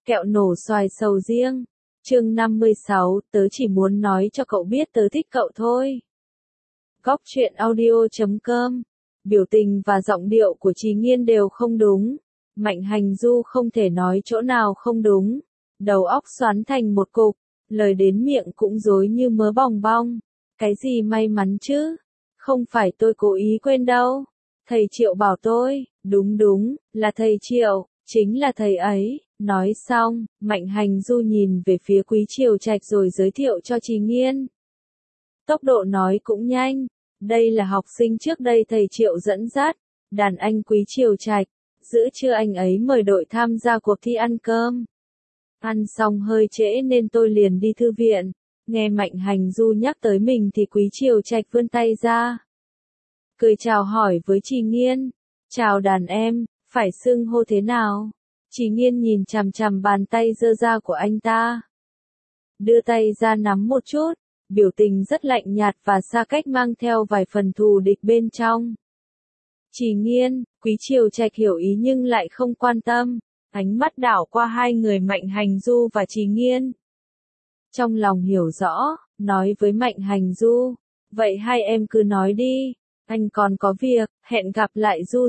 Kẹo nổ xoài sầu riêng. Chương 56, tớ chỉ muốn nói cho cậu biết tớ thích cậu thôi. Góc truyện audio.com. Biểu tình và giọng điệu của Trì Nghiên đều không đúng. Mạnh Hành Du không thể nói chỗ nào không đúng. Đầu óc xoắn thành một cục, lời đến miệng cũng rối như mớ bòng bong. Cái gì may mắn chứ? Không phải tôi cố ý quên đâu. Thầy Triệu bảo tôi, đúng, là thầy Triệu, chính là thầy ấy. Nói xong, Mạnh Hành Du nhìn về phía Quý Triều Trạch rồi giới thiệu cho Trì Nghiên. Tốc độ nói cũng nhanh. Đây là học sinh trước đây thầy Triệu dẫn dắt, đàn anh Quý Triều Trạch. Giữa trưa anh ấy mời đội tham gia cuộc thi ăn cơm. Ăn xong hơi trễ nên tôi liền đi thư viện. Nghe Mạnh Hành Du nhắc tới mình thì Quý Triều Trạch vươn tay ra. Cười chào hỏi với Trì Nghiên. Chào đàn em, phải xưng hô thế nào? Trì Nghiên nhìn chằm chằm bàn tay giơ ra của anh ta. Đưa tay ra nắm một chút, biểu tình rất lạnh nhạt và xa cách mang theo vài phần thù địch bên trong. Trì Nghiên, Quý Triều Trạch hiểu ý nhưng lại không quan tâm, ánh mắt đảo qua hai người Mạnh Hành Du và Trì Nghiên. Trong lòng hiểu rõ, nói với Mạnh Hành Du, vậy hai em cứ nói đi, anh còn có việc, hẹn gặp lại Du.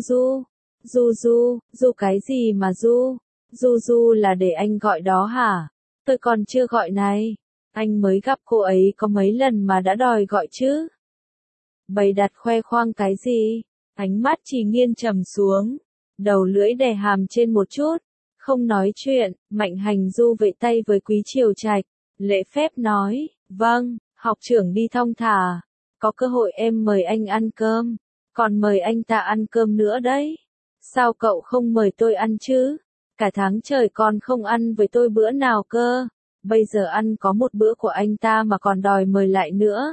Du cái gì mà Du? Du là để anh gọi đó hả? Tôi còn chưa gọi này. Anh mới gặp cô ấy có mấy lần mà đã đòi gọi chứ. Bày đặt khoe khoang cái gì? Ánh mắt Trì Nghiên trầm xuống, đầu lưỡi đè hàm trên một chút, không nói chuyện. Mạnh Hành Du vẫy tay với Quý Triều Trạch, lễ phép nói, vâng, học trưởng đi thong thả, có cơ hội em mời anh ăn cơm, còn mời anh ta ăn cơm nữa đấy. Sao cậu không mời tôi ăn chứ? Cả tháng trời con không ăn với tôi bữa nào cơ, bây giờ ăn có một bữa của anh ta mà còn đòi mời lại nữa.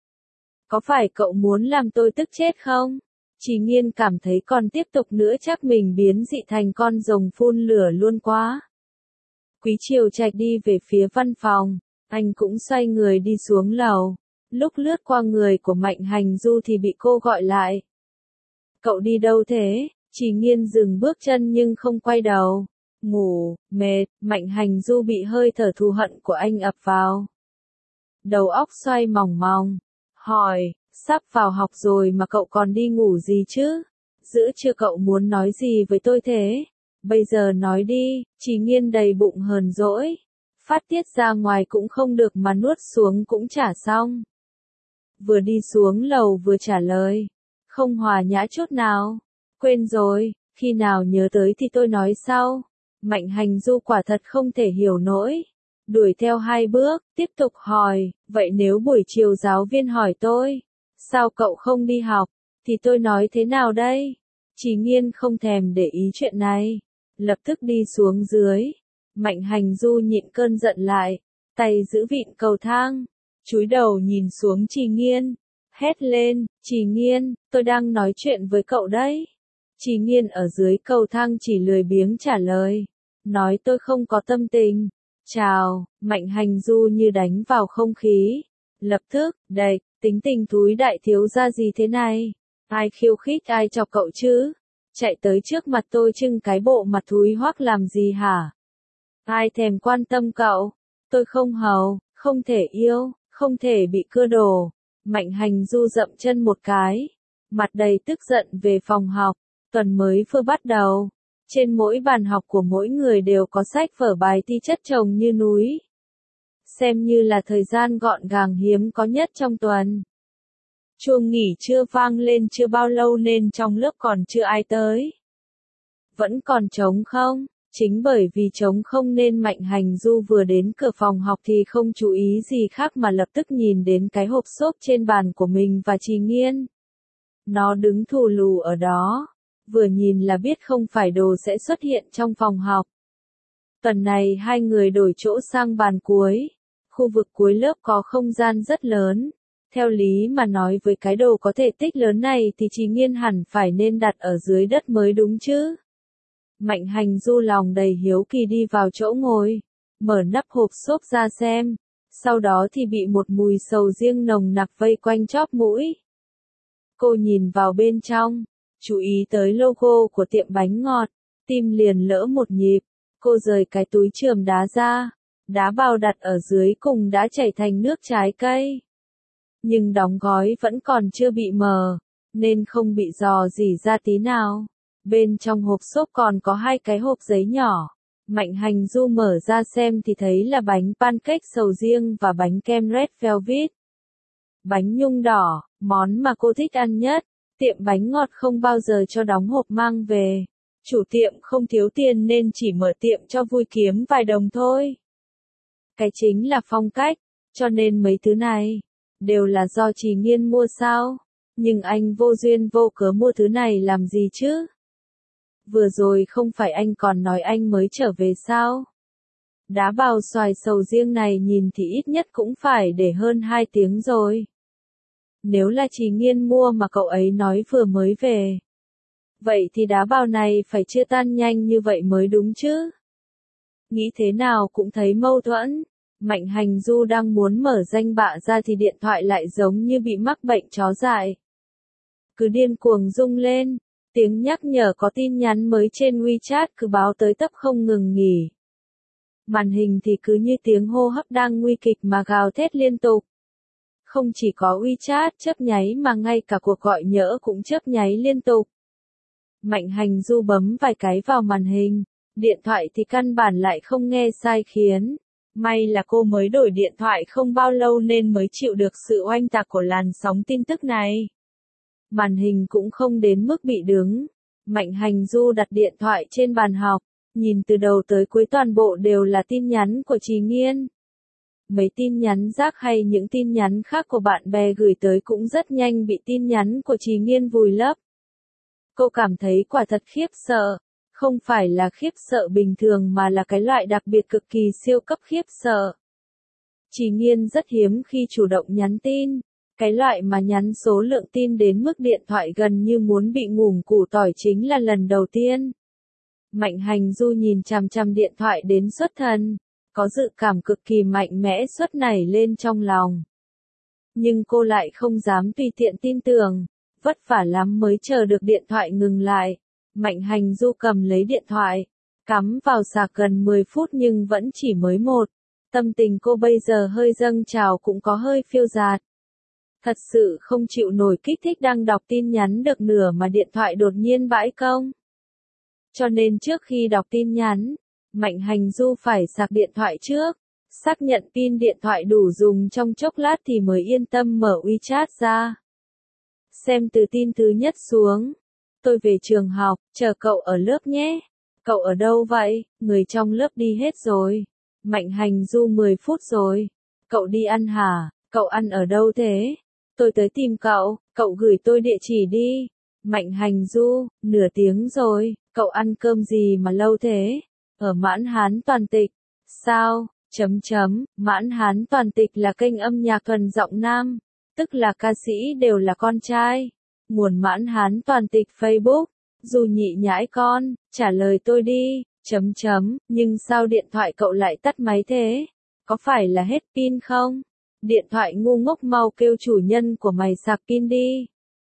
Có phải cậu muốn làm tôi tức chết không? Trì Nghiên cảm thấy còn tiếp tục nữa chắc mình biến dị thành con rồng phun lửa luôn quá. Quý Triều Trạch đi về phía văn phòng, anh cũng xoay người đi xuống lầu. Lúc lướt qua người của Mạnh Hành Du thì bị cô gọi lại. Cậu đi đâu thế? Trì Nghiên dừng bước chân nhưng không quay đầu. Ngủ, mệt. Mạnh Hành Du bị hơi thở thù hận của anh ập vào. Đầu óc xoay mòng mòng. Hỏi, sắp vào học rồi mà cậu còn đi ngủ gì chứ? Giữa trưa cậu muốn nói gì với tôi thế? Bây giờ nói đi. Trì Nghiên đầy bụng hờn dỗi. Phát tiết ra ngoài cũng không được mà nuốt xuống cũng chả xong. Vừa đi xuống lầu vừa trả lời. Không hòa nhã chút nào. Quên rồi, khi nào nhớ tới thì tôi nói sau. Mạnh Hành Du quả thật không thể hiểu nổi. Đuổi theo hai bước, tiếp tục hỏi, vậy nếu buổi chiều giáo viên hỏi tôi, sao cậu không đi học, thì tôi nói thế nào đây? Trì Nghiên không thèm để ý chuyện này, lập tức đi xuống dưới. Mạnh Hành Du nhịn cơn giận lại, tay giữ vịn cầu thang, chúi đầu nhìn xuống Trì Nghiên, hét lên, Trì Nghiên, tôi đang nói chuyện với cậu đấy. Trì Nghiên ở dưới cầu thang chỉ lười biếng trả lời, nói tôi không có tâm tình. Chào, Mạnh Hành Du như đánh vào không khí. Lập tức, đạch, tính tình thúi đại thiếu gia gì thế này? Ai khiêu khích ai chọc cậu chứ? Chạy tới trước mặt tôi trưng cái bộ mặt thúi hoắc làm gì hả? Ai thèm quan tâm cậu? Tôi không hầu, không thể yêu, không thể bị cưa đồ. Mạnh Hành Du dậm chân một cái, mặt đầy tức giận về phòng học. Tuần mới vừa bắt đầu. Trên mỗi bàn học của mỗi người đều có sách vở bài thi chất chồng như núi. Xem như là thời gian gọn gàng hiếm có nhất trong tuần. Chuông nghỉ trưa vang lên chưa bao lâu nên trong lớp còn chưa ai tới. Vẫn còn trống không? Chính bởi vì trống không nên Mạnh Hành Du vừa đến cửa phòng học thì không chú ý gì khác mà lập tức nhìn đến cái hộp xốp trên bàn của mình và Trì Nghiên. Nó đứng thù lù ở đó. Vừa nhìn là biết không phải đồ sẽ xuất hiện trong phòng học. Tuần này hai người đổi chỗ sang bàn cuối. Khu vực cuối lớp có không gian rất lớn. Theo lý mà nói với cái đồ có thể tích lớn này thì Trì Nghiên hẳn phải nên đặt ở dưới đất mới đúng chứ. Mạnh Hành Du lòng đầy hiếu kỳ đi vào chỗ ngồi. Mở nắp hộp xốp ra xem. Sau đó thì bị một mùi sầu riêng nồng nặc vây quanh chóp mũi. Cô nhìn vào bên trong. Chú ý tới logo của tiệm bánh ngọt, tim liền lỡ một nhịp. Cô rời cái túi chườm đá ra, đá bào đặt ở dưới cùng đã chảy thành nước trái cây. Nhưng đóng gói vẫn còn chưa bị mờ, nên không bị rò rỉ ra tí nào. Bên trong hộp xốp còn có 2 cái hộp giấy nhỏ. Mạnh Hành Du mở ra xem thì thấy là bánh pancake sầu riêng và bánh kem red velvet. Bánh nhung đỏ, món mà cô thích ăn nhất. Tiệm bánh ngọt không bao giờ cho đóng hộp mang về. Chủ tiệm không thiếu tiền nên chỉ mở tiệm cho vui kiếm vài đồng thôi. Cái chính là phong cách, cho nên mấy thứ này đều là do Trì Nghiên mua sao? Nhưng anh vô duyên vô cớ mua thứ này làm gì chứ? Vừa rồi không phải anh còn nói anh mới trở về sao? Đá bào xoài sầu riêng này nhìn thì ít nhất cũng phải để hơn 2 tiếng rồi. Nếu là Trì Nghiên mua mà cậu ấy nói vừa mới về, vậy thì đá bào này phải chưa tan nhanh như vậy mới đúng chứ? Nghĩ thế nào cũng thấy mâu thuẫn. Mạnh Hành Du đang muốn mở danh bạ ra thì điện thoại lại giống như bị mắc bệnh chó dại. Cứ điên cuồng rung lên, tiếng nhắc nhở có tin nhắn mới trên WeChat cứ báo tới tấp không ngừng nghỉ. Màn hình thì cứ như tiếng hô hấp đang nguy kịch mà gào thét liên tục. Không chỉ có WeChat chớp nháy mà ngay cả cuộc gọi nhỡ cũng chớp nháy liên tục. Mạnh Hành Du bấm vài cái vào màn hình, điện thoại thì căn bản lại không nghe sai khiến. May là cô mới đổi điện thoại không bao lâu nên mới chịu được sự oanh tạc của làn sóng tin tức này. Màn hình cũng không đến mức bị đứng. Mạnh Hành Du đặt điện thoại trên bàn học, nhìn từ đầu tới cuối toàn bộ đều là tin nhắn của Trì Nghiên. Mấy tin nhắn rác hay những tin nhắn khác của bạn bè gửi tới cũng rất nhanh bị tin nhắn của Trì Nghiên vùi lấp. Cô cảm thấy quả thật khiếp sợ. Không phải là khiếp sợ bình thường mà là cái loại đặc biệt cực kỳ siêu cấp khiếp sợ. Trì Nghiên rất hiếm khi chủ động nhắn tin. Cái loại mà nhắn số lượng tin đến mức điện thoại gần như muốn bị ngủm củ tỏi chính là lần đầu tiên. Mạnh Hành Du nhìn chằm chằm điện thoại đến xuất thần, có dự cảm cực kỳ mạnh mẽ xuất nảy lên trong lòng. Nhưng cô lại không dám tùy tiện tin tưởng, vất vả lắm mới chờ được điện thoại ngừng lại. Mạnh Hành Du cầm lấy điện thoại, cắm vào sạc gần 10 phút nhưng vẫn chỉ mới một. Tâm tình cô bây giờ hơi dâng trào cũng có hơi phiêu dạt. Thật sự không chịu nổi kích thích đang đọc tin nhắn được nửa mà điện thoại đột nhiên bãi công. Cho nên trước khi đọc tin nhắn, Mạnh Hành Du phải sạc điện thoại trước, xác nhận pin điện thoại đủ dùng trong chốc lát thì mới yên tâm mở WeChat ra. Xem từ tin thứ nhất xuống. Tôi về trường học, chờ cậu ở lớp nhé. Cậu ở đâu vậy? Người trong lớp đi hết rồi. Mạnh Hành Du 10 phút rồi. Cậu đi ăn hả? Cậu ăn ở đâu thế? Tôi tới tìm cậu, cậu gửi tôi địa chỉ đi. Mạnh Hành Du, nửa tiếng rồi, cậu ăn cơm gì mà lâu thế? Ở Mãn Hán Toàn Tịch. Sao? Mãn Hán Toàn Tịch là kênh âm nhạc thuần giọng nam, tức là ca sĩ đều là con trai. Nguồn Mãn Hán Toàn Tịch Facebook. Dù nhị nhãi con, trả lời tôi đi. Nhưng sao điện thoại cậu lại tắt máy thế? Có phải là hết pin không? Điện thoại ngu ngốc, mau kêu chủ nhân của mày sạc pin đi.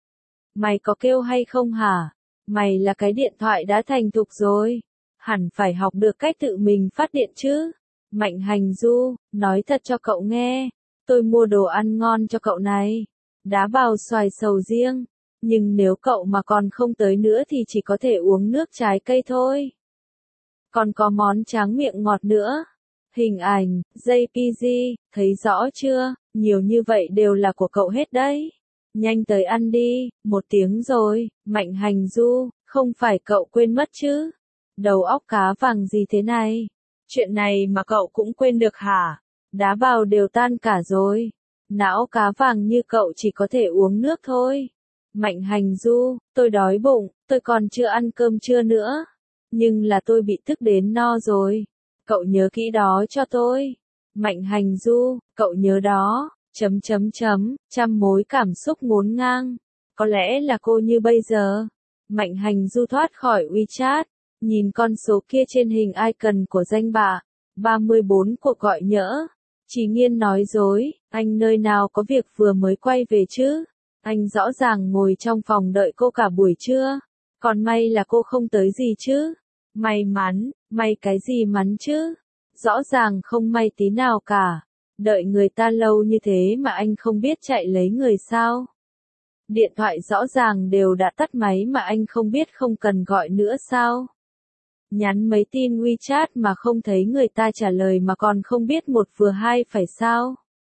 Mày có kêu hay không hả? Mày là cái điện thoại đã thành thục rồi. Hẳn phải học được cách tự mình phát điện chứ. Mạnh Hành Du, nói thật cho cậu nghe. Tôi mua đồ ăn ngon cho cậu này. Đá bào xoài sầu riêng. Nhưng nếu cậu mà còn không tới nữa thì chỉ có thể uống nước trái cây thôi. Còn có món tráng miệng ngọt nữa. Hình ảnh, JPG, thấy rõ chưa? Nhiều như vậy đều là của cậu hết đấy. Nhanh tới ăn đi, 1 tiếng rồi. Mạnh Hành Du, không phải cậu quên mất chứ? Đầu óc cá vàng gì thế này? Chuyện này mà cậu cũng quên được hả? Đá bào đều tan cả rồi. Não cá vàng như cậu chỉ có thể uống nước thôi. Mạnh Hành Du, tôi đói bụng, tôi còn chưa ăn cơm trưa nữa. Nhưng là tôi bị tức đến no rồi. Cậu nhớ kỹ đó cho tôi. Mạnh Hành Du, cậu nhớ đó. Trăm mối cảm xúc ngổn ngang. Có lẽ là cô như bây giờ. Mạnh Hành Du thoát khỏi WeChat. Nhìn con số kia trên hình icon của danh bạ. 34 cuộc gọi nhỡ. Trì Nghiên nói dối, anh nơi nào có việc vừa mới quay về chứ? Anh rõ ràng ngồi trong phòng đợi cô cả buổi trưa. Còn may là cô không tới gì chứ? May mắn, May cái gì mắn chứ? Rõ ràng không may tí nào cả. Đợi người ta lâu như thế mà anh không biết chạy lấy người sao? Điện thoại rõ ràng đều đã tắt máy mà anh không biết không cần gọi nữa sao? Nhắn mấy tin WeChat mà không thấy người ta trả lời mà còn không biết một vừa hai phải sao?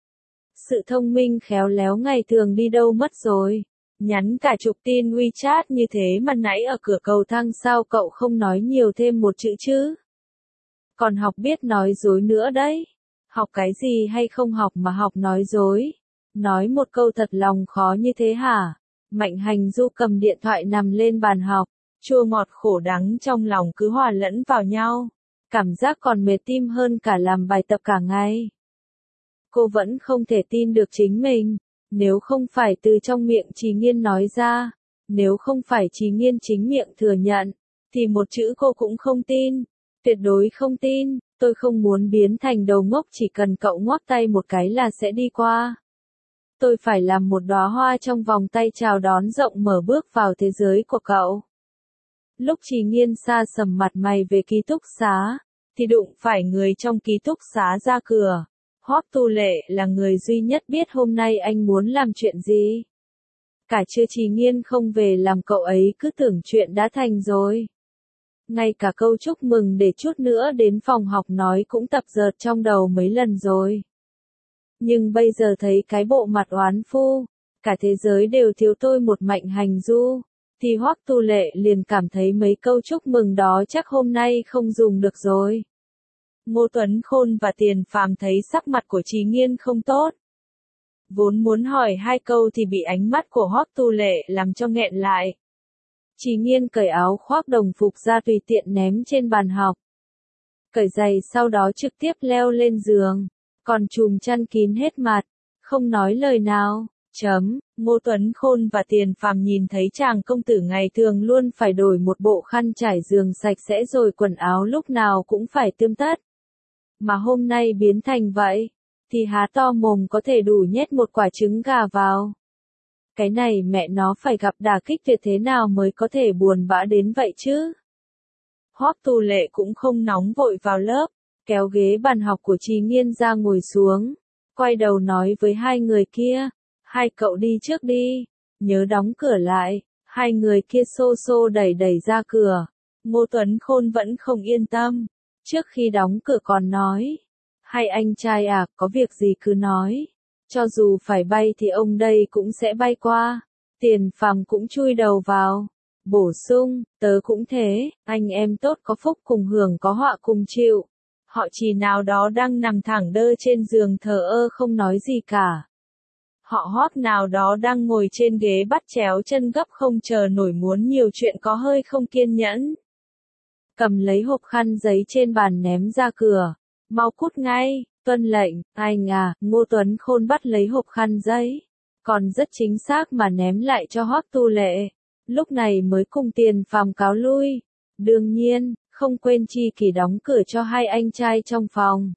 Sự thông minh khéo léo ngày thường đi đâu mất rồi? Nhắn cả chục tin WeChat như thế mà nãy ở cửa cầu thang sao cậu không nói nhiều thêm một chữ chứ? Còn học biết nói dối nữa đấy. Học cái gì hay không học mà học nói dối? Nói một câu thật lòng khó như thế hả? Mạnh Hành Du cầm điện thoại nằm lên bàn học. Chua ngọt khổ đắng trong lòng cứ hòa lẫn vào nhau. Cảm giác còn mệt tim hơn cả làm bài tập cả ngày. Cô vẫn không thể tin được chính mình. Nếu không phải từ trong miệng Chí Nghiên nói ra, nếu không phải Chí Nghiên chính miệng thừa nhận, thì một chữ cô cũng không tin. Tuyệt đối không tin, tôi không muốn biến thành đầu ngốc chỉ cần cậu ngoắc tay một cái là sẽ đi qua. Tôi phải làm một đóa hoa trong vòng tay chào đón rộng mở bước vào thế giới của cậu. Lúc Chí Nghiên sa sầm mặt mày về ký túc xá, thì đụng phải người trong ký túc xá ra cửa. Hoắc Tu Lệ là người duy nhất biết hôm nay anh muốn làm chuyện gì. Cả trưa Chí Nghiên không về làm cậu ấy cứ tưởng chuyện đã thành rồi. Ngay cả câu chúc mừng để chút nữa đến phòng học nói cũng tập dượt trong đầu mấy lần rồi. Nhưng bây giờ thấy cái bộ mặt oán phu, cả thế giới đều thiếu tôi một Mạnh Hành Du, thì Hoắc Tu Lệ liền cảm thấy mấy câu chúc mừng đó chắc hôm nay không dùng được rồi. Ngô Tuấn Khôn và Tiền Phàm thấy sắc mặt của Chí Nghiên không tốt. Vốn muốn hỏi hai câu thì bị ánh mắt của Hoắc Tu Lệ làm cho nghẹn lại. Chí Nghiên cởi áo khoác đồng phục ra tùy tiện ném trên bàn học. Cởi giày sau đó trực tiếp leo lên giường, còn trùm chăn kín hết mặt, không nói lời nào. Ngô Tuấn Khôn và Tiền Phàm nhìn thấy chàng công tử ngày thường luôn phải đổi một bộ khăn trải giường sạch sẽ rồi quần áo lúc nào cũng phải tươm tất. Mà hôm nay biến thành vậy, thì há to mồm có thể đủ nhét một quả trứng gà vào. Cái này mẹ nó phải gặp đả kích tuyệt thế nào mới có thể buồn bã đến vậy chứ? Hoắc Tu Lệ cũng không nóng vội vào lớp, kéo ghế bàn học của Chí Nghiên ra ngồi xuống, quay đầu nói với hai người kia, hai cậu đi trước đi, nhớ đóng cửa lại. Hai người kia xô xô đẩy đẩy ra cửa. Ngô Tuấn Khôn vẫn không yên tâm, trước khi đóng cửa còn nói, hai anh trai à, có việc gì cứ nói. Cho dù phải bay thì ông đây cũng sẽ bay qua. Tiền Phàm cũng chui đầu vào. Bổ sung, tớ cũng thế, anh em tốt có phúc cùng hưởng có họa cùng chịu. Họ chỉ nào đó đang nằm thẳng đơ trên giường thờ ơ không nói gì cả. Họ Hoắc nào đó đang ngồi trên ghế bắt chéo chân gấp không chờ nổi muốn nhiều chuyện có hơi không kiên nhẫn. Cầm lấy hộp khăn giấy trên bàn ném ra cửa. Mau cút ngay, tuân lệnh, anh à, Ngô Tuấn Khôn bắt lấy hộp khăn giấy. Còn rất chính xác mà ném lại cho Hoắc Tu Lệ. Lúc này mới cùng Tiền Phàm cáo lui. Đương nhiên, không quên chi kỷ đóng cửa cho hai anh trai trong phòng.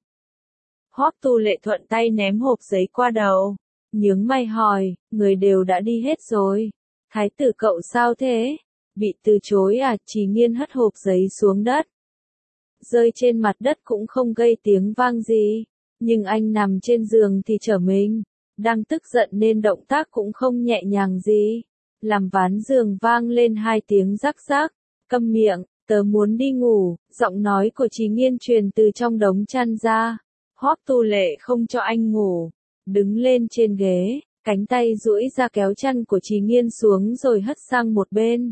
Hoắc Tu Lệ thuận tay ném hộp giấy qua đầu. Nhướng mày hỏi, người đều đã đi hết rồi. Thái tử cậu sao thế? Bị từ chối à? Chí Nghiên hất hộp giấy xuống đất. Rơi trên mặt đất cũng không gây tiếng vang gì. Nhưng anh nằm trên giường thì trở mình. Đang tức giận nên động tác cũng không nhẹ nhàng gì. Làm ván giường vang lên hai tiếng rắc rắc. Câm miệng, tớ muốn đi ngủ. Giọng nói của Chí Nghiên truyền từ trong đống chăn ra. Hoắc Tu Lệ không cho anh ngủ. Đứng lên trên ghế, cánh tay duỗi ra kéo chăn của Chí Nghiên xuống rồi hất sang một bên.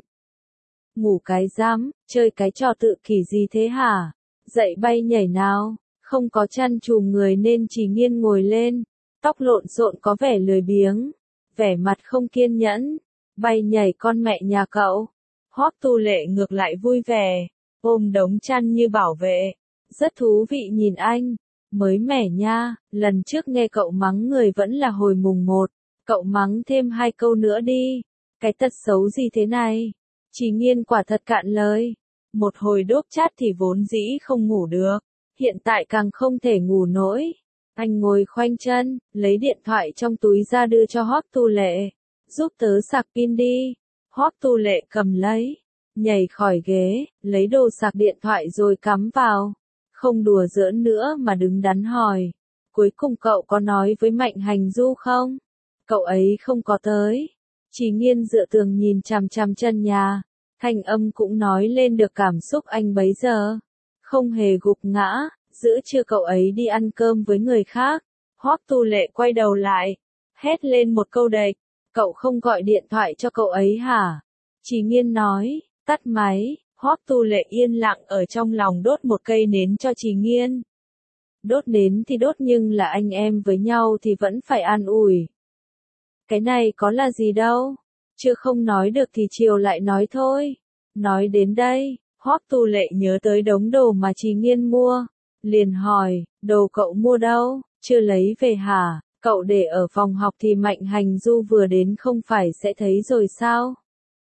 Ngủ cái rắm, chơi cái trò tự kỷ gì thế hả? Dậy bay nhảy nào, không có chăn trùm người nên Chí Nghiên ngồi lên, tóc lộn xộn có vẻ lười biếng, vẻ mặt không kiên nhẫn. Bay nhảy con mẹ nhà cậu. Hoắc Tu Lệ ngược lại vui vẻ, ôm đống chăn như bảo vệ. Rất thú vị nhìn anh. Mới mẻ nha, lần trước nghe cậu mắng người vẫn là hồi mùng 1, cậu mắng thêm hai câu nữa đi. Cái tật xấu gì thế này? Chí Nghiên quả thật cạn lời. Một hồi đốp chát thì vốn dĩ không ngủ được, hiện tại càng không thể ngủ nổi. Anh ngồi khoanh chân, lấy điện thoại trong túi ra đưa cho Hoắc Tu Lệ. Giúp tớ sạc pin đi. Hoắc Tu Lệ cầm lấy, nhảy khỏi ghế, lấy đồ sạc điện thoại rồi cắm vào. Không đùa giỡn nữa mà đứng đắn hỏi. Cuối cùng cậu có nói với Mạnh Hành Du không? Cậu ấy không có tới. Chỉ Nghiên dựa tường nhìn chằm chằm chân nhà. Thanh âm cũng nói lên được cảm xúc anh bấy giờ. Không hề gục ngã, giữa trưa cậu ấy đi ăn cơm với người khác. Hoắc Tu Lệ quay đầu lại, hét lên một câu đệch. Cậu không gọi điện thoại cho cậu ấy hả? Chỉ Nghiên nói, tắt máy. Hoắc Tu Lệ yên lặng ở trong lòng đốt một cây nến cho Chỉ Nghiên. Đốt nến thì đốt nhưng là anh em với nhau thì vẫn phải an ủi. Cái này có là gì đâu. Chưa không nói được thì chiều lại nói thôi. Nói đến đây, Hoắc Tu Lệ nhớ tới đống đồ mà Chỉ Nghiên mua. Liền hỏi, đồ cậu mua đâu, chưa lấy về hả? Cậu để ở phòng học thì Mạnh Hành Du vừa đến không phải sẽ thấy rồi sao?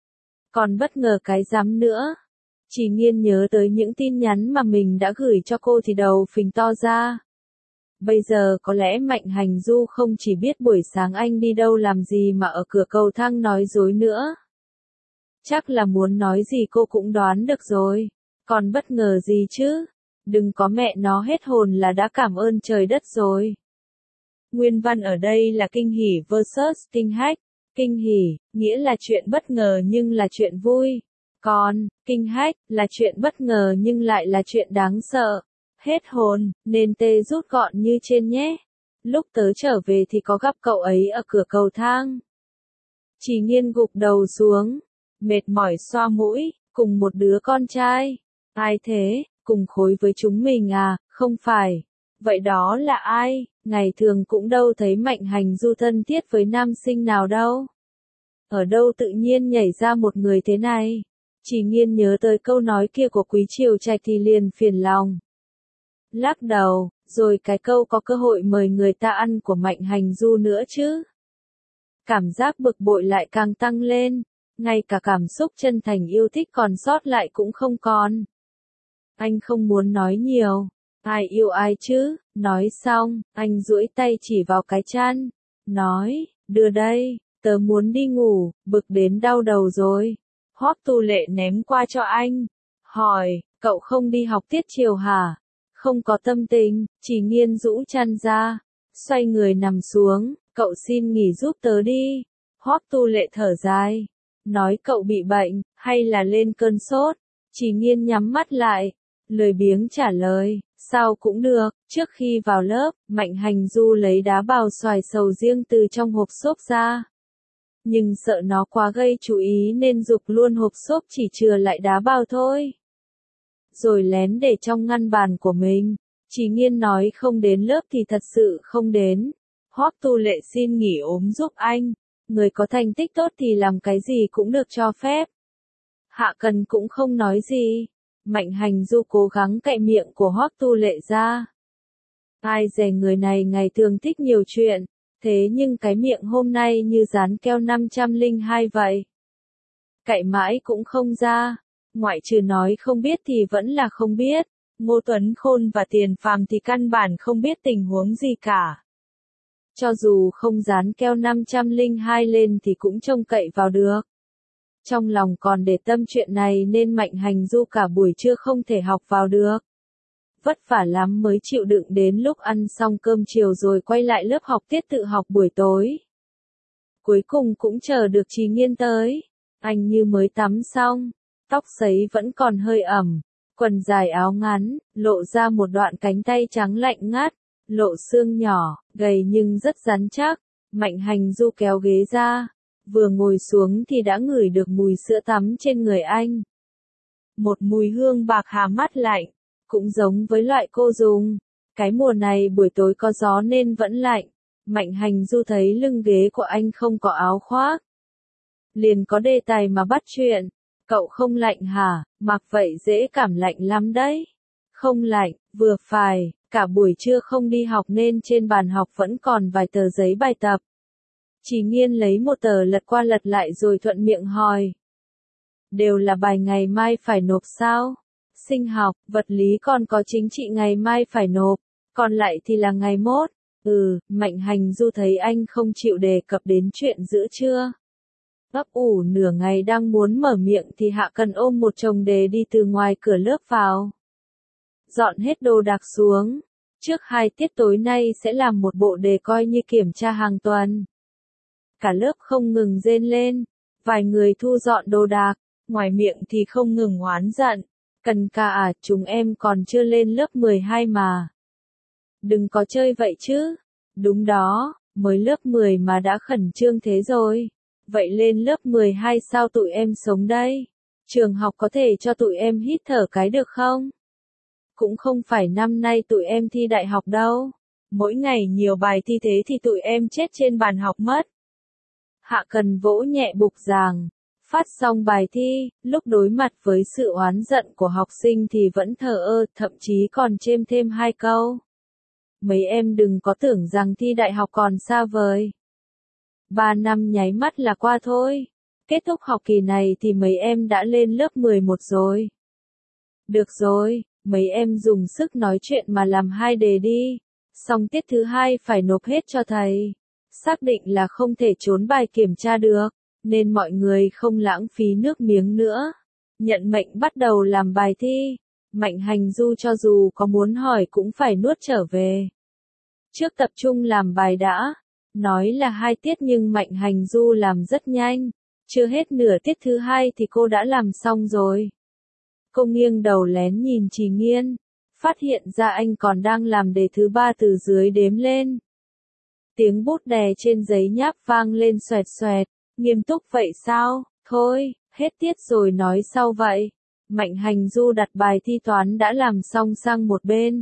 Còn bất ngờ cái dám nữa. Chỉ Nghiên nhớ tới những tin nhắn mà mình đã gửi cho cô thì đầu phình to ra. Bây giờ có lẽ Mạnh Hành Du không chỉ biết buổi sáng anh đi đâu làm gì mà ở cửa cầu thang nói dối nữa. Chắc là muốn nói gì cô cũng đoán được rồi. Còn bất ngờ gì chứ? Đừng có mẹ nó hết hồn là đã cảm ơn trời đất rồi. Nguyên văn ở đây là kinh hỉ versus kinh hách. Kinh hỉ, nghĩa là chuyện bất ngờ nhưng là chuyện vui. Còn, kinh hách, là chuyện bất ngờ nhưng lại là chuyện đáng sợ. Hết hồn, nên tê rút gọn như trên nhé. Lúc tớ trở về thì có gặp cậu ấy ở cửa cầu thang. Chỉ Nghiên gục đầu xuống, mệt mỏi xoa mũi, cùng một đứa con trai. Ai thế, cùng khối với chúng mình à, không phải. Vậy đó là ai, ngày thường cũng đâu thấy Mạnh Hành Du thân thiết với nam sinh nào đâu. Ở đâu tự nhiên nhảy ra một người thế này. Chỉ Nghiên nhớ tới câu nói kia của Quý Triều Trạch thì liền phiền lòng. Lắc đầu, rồi cái câu có cơ hội mời người ta ăn của Mạnh Hành Du nữa chứ. Cảm giác bực bội lại càng tăng lên, ngay cả cảm xúc chân thành yêu thích còn sót lại cũng không còn. Anh không muốn nói nhiều, ai yêu ai chứ, nói xong, anh duỗi tay chỉ vào cái chăn, nói, đưa đây, tớ muốn đi ngủ, bực đến đau đầu rồi. Hoắc Tu Lệ ném qua cho anh, hỏi, cậu không đi học tiết chiều hả? Không có tâm tình. Chỉ Nghiên rũ chăn ra, xoay người nằm xuống, cậu xin nghỉ giúp tớ đi. Hoắc Tu Lệ thở dài, nói cậu bị bệnh, hay là lên cơn sốt? Chỉ Nghiên nhắm mắt lại, lười biếng trả lời, sao cũng được. Trước khi vào lớp, Mạnh Hành Du lấy đá bào xoài sầu riêng từ trong hộp xốp ra. Nhưng sợ nó quá gây chú ý nên giục luôn hộp xốp chỉ chừa lại đá bào thôi. Rồi lén để trong ngăn bàn của mình. Chỉ Nghiên nói không đến lớp thì thật sự không đến. Hoắc Tu Lệ xin nghỉ ốm giúp anh. Người có thành tích tốt thì làm cái gì cũng được cho phép. Hạ Cần cũng không nói gì. Mạnh Hành Du cố gắng cạy miệng của Hoắc Tu Lệ ra. Ai dè người này ngày thường thích nhiều chuyện. Thế nhưng cái miệng hôm nay như dán keo 502 vậy. Cạy mãi cũng không ra. Ngoại trừ nói không biết thì vẫn là không biết. Ngô Tuấn Khôn và Tiền Phàm thì căn bản không biết tình huống gì cả. Cho dù không dán keo 502 lên thì cũng trông cậy vào được. Trong lòng còn để tâm chuyện này nên Mạnh Hành Du cả buổi trưa không thể học vào được. Vất vả lắm mới chịu đựng đến lúc ăn xong cơm chiều rồi quay lại lớp học tiết tự học buổi tối. Cuối cùng cũng chờ được Chỉ Nghiên tới. Anh như mới tắm xong, tóc sấy vẫn còn hơi ẩm, quần dài áo ngắn, lộ ra một đoạn cánh tay trắng lạnh ngắt, lộ xương nhỏ, gầy nhưng rất rắn chắc. Mạnh Hành Du kéo ghế ra, vừa ngồi xuống thì đã ngửi được mùi sữa tắm trên người anh. Một mùi hương bạc hà mát lạnh, cũng giống với loại cô dùng. Cái mùa này buổi tối có gió nên vẫn lạnh. Mạnh Hành Du thấy lưng ghế của anh không có áo khoác. Liền có đề tài mà bắt chuyện. Cậu không lạnh hả? Mặc vậy dễ cảm lạnh lắm đấy. Không lạnh, vừa phải, cả buổi trưa không đi học nên trên bàn học vẫn còn vài tờ giấy bài tập. Chỉ Nghiên lấy một tờ lật qua lật lại rồi thuận miệng hỏi. Đều là bài ngày mai phải nộp sao? Sinh học, vật lý còn có chính trị ngày mai phải nộp, còn lại thì là ngày mốt. Mạnh Hành Du thấy anh không chịu đề cập đến chuyện giữa trưa. Ấp ủ nửa ngày đang muốn mở miệng thì Hạ Cần ôm một chồng đề đi từ ngoài cửa lớp vào. Dọn hết đồ đạc xuống. Trước 2 tiết tối nay sẽ làm một bộ đề coi như kiểm tra hàng tuần. Cả lớp không ngừng rên lên. Vài người thu dọn đồ đạc, ngoài miệng thì không ngừng oán giận. Cần cả chúng em còn chưa lên lớp 12 mà. Đừng có chơi vậy chứ. Đúng đó, mới lớp 10 mà đã khẩn trương thế rồi. Vậy lên lớp 12 sao tụi em sống đây? Trường học có thể cho tụi em hít thở cái được không? Cũng không phải năm nay tụi em thi đại học đâu. Mỗi ngày nhiều bài thi thế thì tụi em chết trên bàn học mất. Hạ Cần vỗ nhẹ bục giảng. Phát xong bài thi, lúc đối mặt với sự oán giận của học sinh thì vẫn thờ ơ, thậm chí còn chêm thêm 2 câu. Mấy em đừng có tưởng rằng thi đại học còn xa vời. 3 năm nháy mắt là qua thôi. Kết thúc học kỳ này thì mấy em đã lên lớp 11 rồi. Được rồi, mấy em dùng sức nói chuyện mà làm 2 đề đi. Xong tiết thứ 2 phải nộp hết cho thầy. Xác định là không thể trốn bài kiểm tra được, nên mọi người không lãng phí nước miếng nữa. Nhận mệnh bắt đầu làm bài thi. Mạnh Hành Du cho dù có muốn hỏi cũng phải nuốt trở về. Trước tập trung làm bài đã. Nói là 2 tiết nhưng Mạnh Hành Du làm rất nhanh. Chưa hết nửa tiết thứ 2 thì cô đã làm xong rồi. Cô nghiêng đầu lén nhìn Trì Nghiên. Phát hiện ra anh còn đang làm đề thứ 3 từ dưới đếm lên. Tiếng bút đè trên giấy nháp vang lên xoẹt xoẹt. Nghiêm túc vậy sao? Thôi, hết tiết rồi nói sau vậy. Mạnh Hành Du đặt bài thi toán đã làm xong sang một bên.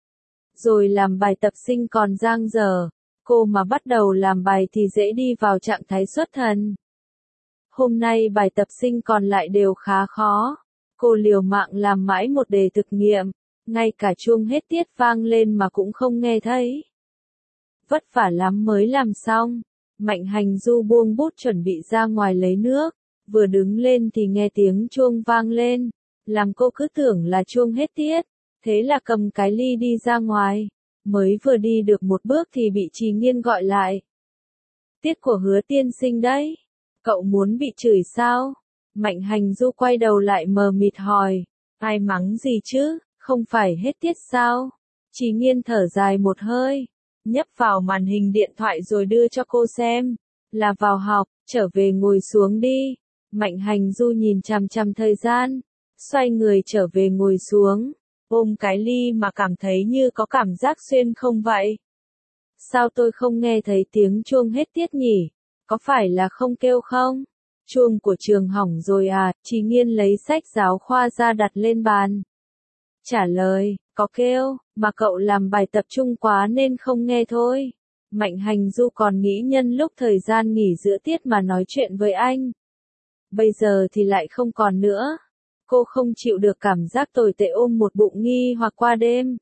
Rồi làm bài tập sinh còn dang dở. Cô mà bắt đầu làm bài thì dễ đi vào trạng thái xuất thần. Hôm nay bài tập sinh còn lại đều khá khó. Cô liều mạng làm mãi một đề thực nghiệm. Ngay cả chuông hết tiết vang lên mà cũng không nghe thấy. Vất vả lắm mới làm xong. Mạnh Hành Du buông bút chuẩn bị ra ngoài lấy nước. Vừa đứng lên thì nghe tiếng chuông vang lên. Làm cô cứ tưởng là chuông hết tiết. Thế là cầm cái ly đi ra ngoài. Mới vừa đi được một bước thì bị Trì Nghiên gọi lại. Tiết của Hứa tiên sinh đấy. Cậu muốn bị chửi sao? Mạnh Hành Du quay đầu lại mờ mịt hỏi. Ai mắng gì chứ, không phải hết tiết sao? Trì Nghiên thở dài một hơi. Nhấp vào màn hình điện thoại rồi đưa cho cô xem. Là vào học, trở về ngồi xuống đi. Mạnh Hành Du nhìn chằm chằm thời gian. Xoay người trở về ngồi xuống. Ôm cái ly mà cảm thấy như có cảm giác xuyên không vậy? Sao tôi không nghe thấy tiếng chuông hết tiết nhỉ? Có phải là không kêu không? Chuông của trường hỏng rồi à? Trì Nghiên lấy sách giáo khoa ra đặt lên bàn. Trả lời, có kêu, mà cậu làm bài tập trung quá nên không nghe thôi. Mạnh Hành Du còn nghĩ nhân lúc thời gian nghỉ giữa tiết mà nói chuyện với anh. Bây giờ thì lại không còn nữa. Cô không chịu được cảm giác tồi tệ ôm một bụng nghi hoặc qua đêm.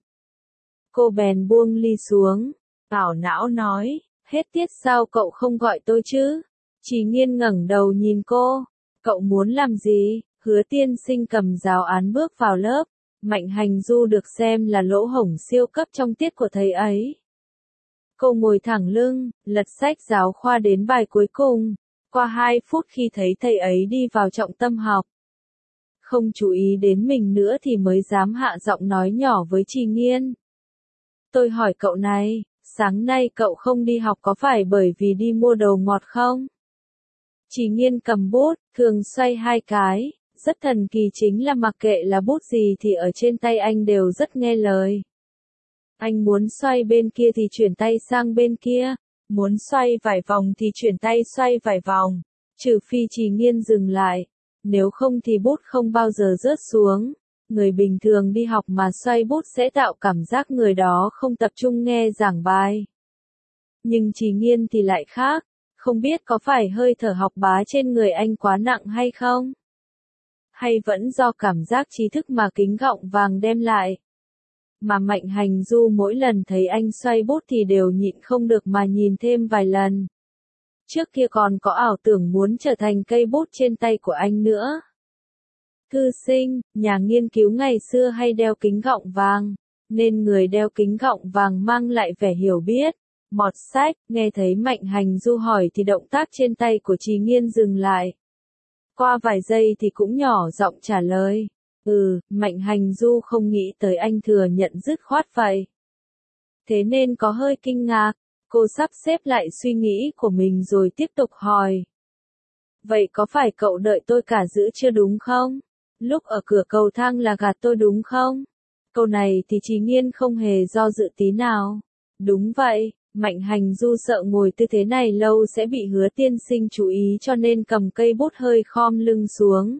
Cô bèn buông ly xuống. Ảo não nói, hết tiết sao cậu không gọi tôi chứ? Trì Nghiên ngẩng đầu nhìn cô. Cậu muốn làm gì? Hứa tiên sinh cầm giáo án bước vào lớp. Mạnh Hành Du được xem là lỗ hổng siêu cấp trong tiết của thầy ấy. Cô ngồi thẳng lưng, lật sách giáo khoa đến bài cuối cùng. Qua 2 phút khi thấy thầy ấy đi vào trọng tâm học. Không chú ý đến mình nữa thì mới dám hạ giọng nói nhỏ với Trì Nghiên. Tôi hỏi cậu này, sáng nay cậu không đi học có phải bởi vì đi mua đồ ngọt không? Trì Nghiên cầm bút, thường xoay 2 cái. Rất thần kỳ chính là mặc kệ là bút gì thì ở trên tay anh đều rất nghe lời. Anh muốn xoay bên kia thì chuyển tay sang bên kia. Muốn xoay vài vòng thì chuyển tay xoay vài vòng. Trừ phi Trì Nghiên dừng lại. Nếu không thì bút không bao giờ rớt xuống. Người bình thường đi học mà xoay bút sẽ tạo cảm giác người đó không tập trung nghe giảng bài. Nhưng Trì Nghiên thì lại khác. Không biết có phải hơi thở học bá trên người anh quá nặng hay không? Hay vẫn do cảm giác trí thức mà kính gọng vàng đem lại? Mà Mạnh Hành Du mỗi lần thấy anh xoay bút thì đều nhịn không được mà nhìn thêm vài lần. Trước kia còn có ảo tưởng muốn trở thành cây bút trên tay của anh nữa. Thư sinh, nhà nghiên cứu ngày xưa hay đeo kính gọng vàng, nên người đeo kính gọng vàng mang lại vẻ hiểu biết, Mọt sách, nghe thấy Mạnh Hành Du hỏi thì động tác trên tay của Trì Nghiên dừng lại. Qua vài giây thì cũng nhỏ giọng trả lời. Mạnh Hành Du không nghĩ tới anh thừa nhận dứt khoát vậy. Thế nên có hơi kinh ngạc, cô sắp xếp lại suy nghĩ của mình rồi tiếp tục hỏi. Vậy có phải cậu đợi tôi cả giữ chưa đúng không? Lúc ở cửa cầu thang là gạt tôi đúng không? Câu này thì Trì Nghiên không hề do dự tí nào. Đúng vậy, Mạnh Hành Du sợ ngồi tư thế này lâu sẽ bị Hứa tiên sinh chú ý cho nên cầm cây bút hơi khom lưng xuống.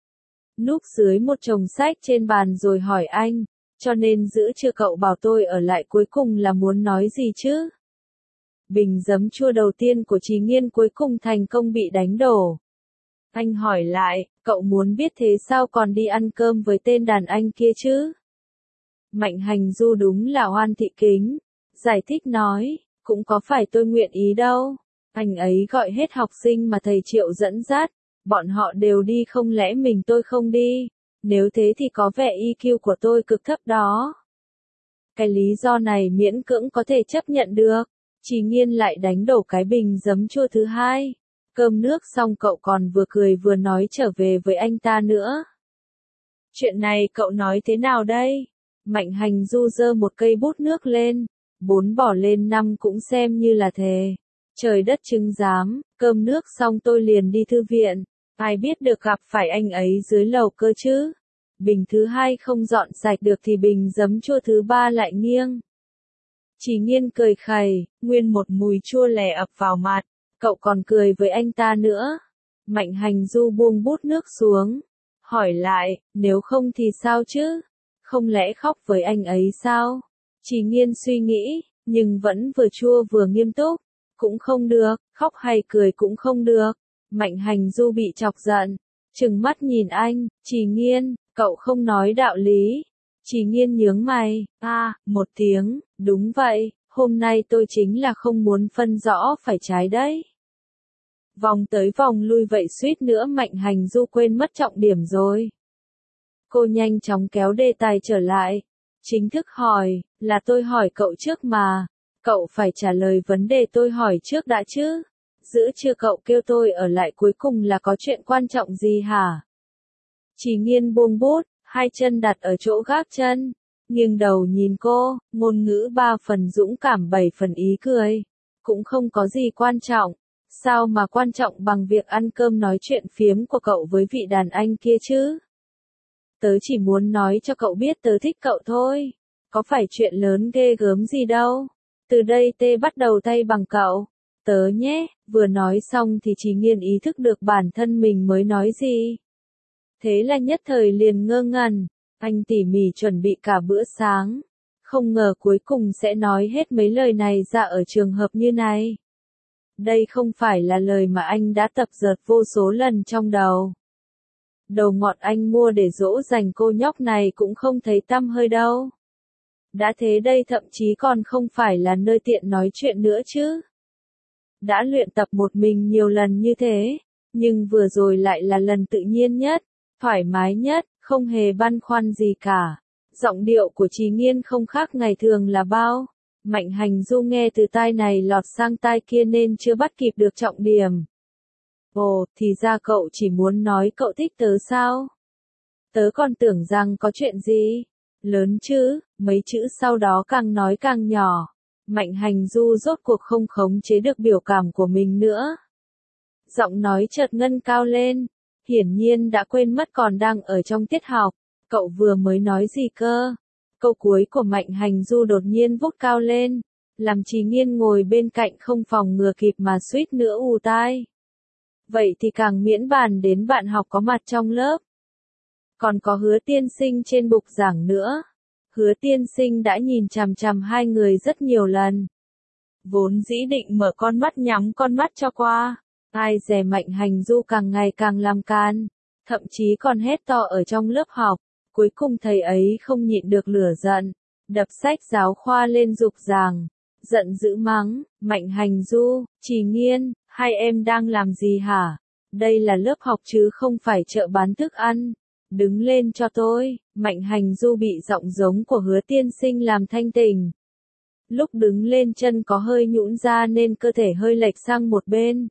Núp dưới một chồng sách trên bàn rồi hỏi anh, cho nên giữ chưa cậu bảo tôi ở lại cuối cùng là muốn nói gì chứ? Bình giấm chua đầu tiên của Trì Nghiên cuối cùng thành công bị đánh đổ. Anh hỏi lại, cậu muốn biết thế sao còn đi ăn cơm với tên đàn anh kia chứ? Mạnh Hành Du đúng là hoan thị kính, giải thích nói, cũng có phải tôi nguyện ý đâu. Anh ấy gọi hết học sinh mà thầy Triệu dẫn dắt, bọn họ đều đi không lẽ mình tôi không đi, nếu thế thì có vẻ EQ của tôi cực thấp đó. Cái lý do này miễn cưỡng có thể chấp nhận được. Trì Nghiên lại đánh đổ cái bình giấm chua thứ hai. Cơm nước xong cậu còn vừa cười vừa nói trở về với anh ta nữa. Chuyện này cậu nói thế nào đây? Mạnh Hành Du giơ một cây bút nước lên. 4 bỏ lên 5 cũng xem như là thề. Trời đất chứng giám, cơm nước xong tôi liền đi thư viện. Ai biết được gặp phải anh ấy dưới lầu cơ chứ? Bình thứ hai không dọn sạch được thì bình giấm chua thứ ba lại nghiêng. Trì Nghiên cười khẩy, nguyên một mùi chua lè ập vào mặt, cậu còn cười với anh ta nữa. Mạnh Hành Du buông bút nước xuống, hỏi lại, nếu không thì sao chứ? Không lẽ khóc với anh ấy sao? Trì Nghiên suy nghĩ, nhưng vẫn vừa chua vừa nghiêm túc, cũng không được, khóc hay cười cũng không được. Mạnh Hành Du bị chọc giận, trừng mắt nhìn anh, Trì Nghiên, cậu không nói đạo lý. Trì Nghiên nhướng mày, một tiếng, đúng vậy, hôm nay tôi chính là không muốn phân rõ phải trái đấy. Vòng tới vòng lui vậy suýt nữa Mạnh Hành Du quên mất trọng điểm rồi. Cô nhanh chóng kéo đề tài trở lại, chính thức hỏi, là tôi hỏi cậu trước mà, cậu phải trả lời vấn đề tôi hỏi trước đã chứ. Giữ chưa cậu kêu tôi ở lại cuối cùng là có chuyện quan trọng gì hả? Trì Nghiên buông bút, hai chân đặt ở chỗ gác chân, nghiêng đầu nhìn cô, ngôn ngữ 3 phần dũng cảm 7 phần ý cười. Cũng không có gì quan trọng, sao mà quan trọng bằng việc ăn cơm nói chuyện phiếm của cậu với vị đàn anh kia chứ? Tớ chỉ muốn nói cho cậu biết tớ thích cậu thôi, có phải chuyện lớn ghê gớm gì đâu. Từ đây tê bắt đầu thay bằng cậu, tớ nhé. Vừa nói xong thì Trì Nghiên ý thức được bản thân mình mới nói gì. Thế là nhất thời liền ngơ ngẩn, anh tỉ mỉ chuẩn bị cả bữa sáng. Không ngờ cuối cùng sẽ nói hết mấy lời này ra ở trường hợp như này. Đây không phải là lời mà anh đã tập dượt vô số lần trong đầu. Đầu ngọt anh mua để dỗ dành cô nhóc này cũng không thấy tăm hơi đâu. Đã thế đây thậm chí còn không phải là nơi tiện nói chuyện nữa chứ. Đã luyện tập một mình nhiều lần như thế, nhưng vừa rồi lại là lần tự nhiên nhất, thoải mái nhất, không hề băn khoăn gì cả. Giọng điệu của Trì Nghiên không khác ngày thường là bao. Mạnh Hành Du nghe từ tai này lọt sang tai kia nên chưa bắt kịp được trọng điểm. Ồ, thì ra cậu chỉ muốn nói cậu thích tớ sao? Tớ còn tưởng rằng có chuyện gì? Lớn chứ, mấy chữ sau đó càng nói càng nhỏ. Mạnh Hành Du rốt cuộc không khống chế được biểu cảm của mình nữa. Giọng nói chợt ngân cao lên, hiển nhiên đã quên mất còn đang ở trong tiết học. Cậu vừa mới nói gì cơ? Câu cuối của Mạnh Hành Du đột nhiên vút cao lên, làm Trì Nghiên ngồi bên cạnh không phòng ngừa kịp mà suýt nữa ù tai. Vậy thì càng miễn bàn đến bạn học có mặt trong lớp. Còn có Hứa tiên sinh trên bục giảng nữa. Hứa tiên sinh đã nhìn chằm chằm hai người rất nhiều lần. Vốn dĩ định mở con mắt nhắm con mắt cho qua. Ai dè Mạnh Hành Du càng ngày càng làm can. Thậm chí còn hét to ở trong lớp học. Cuối cùng thầy ấy không nhịn được lửa giận. Đập sách giáo khoa lên rục giảng. Giận dữ mắng, Mạnh Hành Du, Trì Nghiên, hai em đang làm gì hả? Đây là lớp học chứ không phải chợ bán thức ăn. Đứng lên cho tôi. Mạnh Hành Du bị giọng giống của Hứa tiên sinh làm thanh tỉnh. Lúc đứng lên chân có hơi nhũn ra nên cơ thể hơi lệch sang một bên.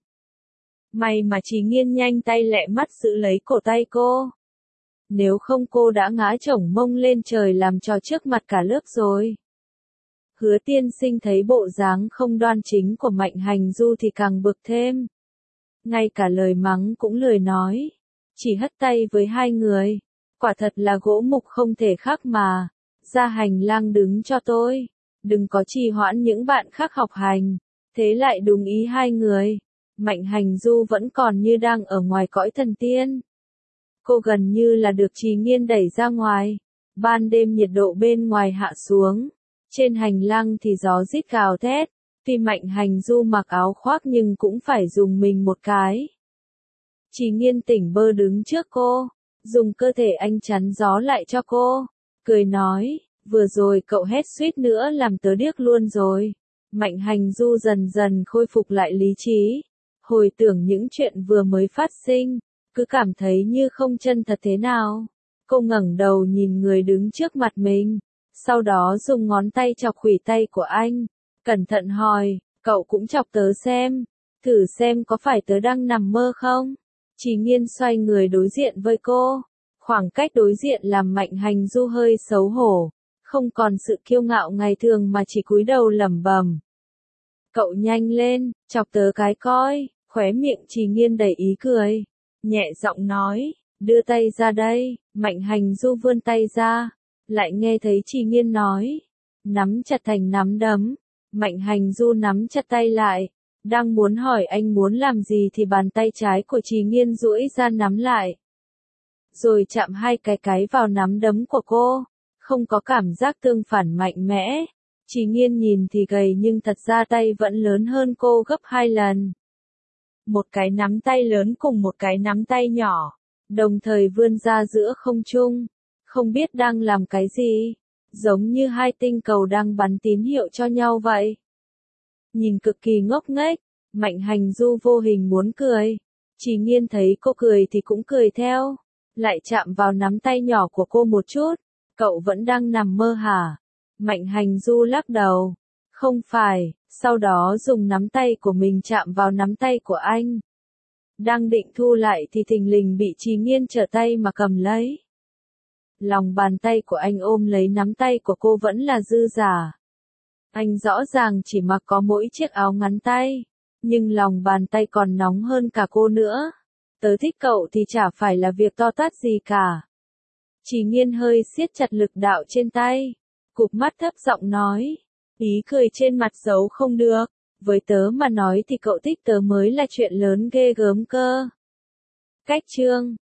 May mà Chí Nghiên nhanh tay lẹ mắt giữ lấy cổ tay cô. Nếu không cô đã ngã chổng mông lên trời làm trò trước mặt cả lớp rồi. Hứa tiên sinh thấy bộ dáng không đoan chính của Mạnh Hành Du thì càng bực thêm. Ngay cả lời mắng cũng lười nói. Chỉ hất tay với hai người. Quả thật là gỗ mục không thể khác mà. Ra hành lang đứng cho tôi. Đừng có trì hoãn những bạn khác học hành. Thế lại đúng ý hai người. Mạnh Hành Du vẫn còn như đang ở ngoài cõi thần tiên. Cô gần như là được Chí Nghiên đẩy ra ngoài. Ban đêm nhiệt độ bên ngoài hạ xuống. Trên hành lang thì gió rít gào thét. Tuy Mạnh Hành Du mặc áo khoác nhưng cũng phải dùng mình một cái. Chí Nghiên tỉnh bơ đứng trước cô. Dùng cơ thể anh chắn gió lại cho cô. Cười nói, vừa rồi cậu hét suýt nữa làm tớ điếc luôn rồi. Mạnh Hành Du dần dần khôi phục lại lý trí. Hồi tưởng những chuyện vừa mới phát sinh. Cứ cảm thấy như không chân thật thế nào. Cô ngẩng đầu nhìn người đứng trước mặt mình. Sau đó dùng ngón tay chọc khuỷu tay của anh. Cẩn thận hỏi, cậu cũng chọc tớ xem. Thử xem có phải tớ đang nằm mơ không? Chí Nghiên xoay người đối diện với cô. Khoảng cách đối diện làm Mạnh Hành Du hơi xấu hổ. Không còn sự kiêu ngạo ngày thường mà chỉ cúi đầu lẩm bẩm. Cậu nhanh lên, chọc tớ cái coi. Khóe miệng Chí Nghiên đầy ý cười. Nhẹ giọng nói, đưa tay ra đây. Mạnh Hành Du vươn tay ra. Lại nghe thấy Chí Nghiên nói. Nắm chặt thành nắm đấm. Mạnh Hành Du nắm chặt tay lại. Đang muốn hỏi anh muốn làm gì thì bàn tay trái của Chí Nghiên duỗi ra nắm lại. Rồi chạm hai cái vào nắm đấm của cô. Không có cảm giác tương phản mạnh mẽ. Chí Nghiên nhìn thì gầy nhưng thật ra tay vẫn lớn hơn cô gấp 2 lần. Một cái nắm tay lớn cùng một cái nắm tay nhỏ. Đồng thời vươn ra giữa không trung. Không biết đang làm cái gì. Giống như hai tinh cầu đang bắn tín hiệu cho nhau vậy. Nhìn cực kỳ ngốc nghếch. Mạnh Hành Du vô hình muốn cười. Chí Nghiên thấy cô cười thì cũng cười theo. Lại chạm vào nắm tay nhỏ của cô một chút. Cậu vẫn đang nằm mơ hả? Mạnh Hành Du lắc đầu. Không phải, sau đó dùng nắm tay của mình chạm vào nắm tay của anh. Đang định thu lại thì thình lình bị Chí Nghiên trở tay mà cầm lấy. Lòng bàn tay của anh ôm lấy nắm tay của cô vẫn là dư giả. Anh rõ ràng chỉ mặc có mỗi chiếc áo ngắn tay. Nhưng lòng bàn tay còn nóng hơn cả cô nữa. Tớ thích cậu thì chả phải là việc to tát gì cả. Chí Nghiên hơi siết chặt lực đạo trên tay. Cụp mắt thấp giọng nói. Ý cười trên mặt giấu không được. Với tớ mà nói thì cậu thích tớ mới là chuyện lớn ghê gớm cơ. Cách chương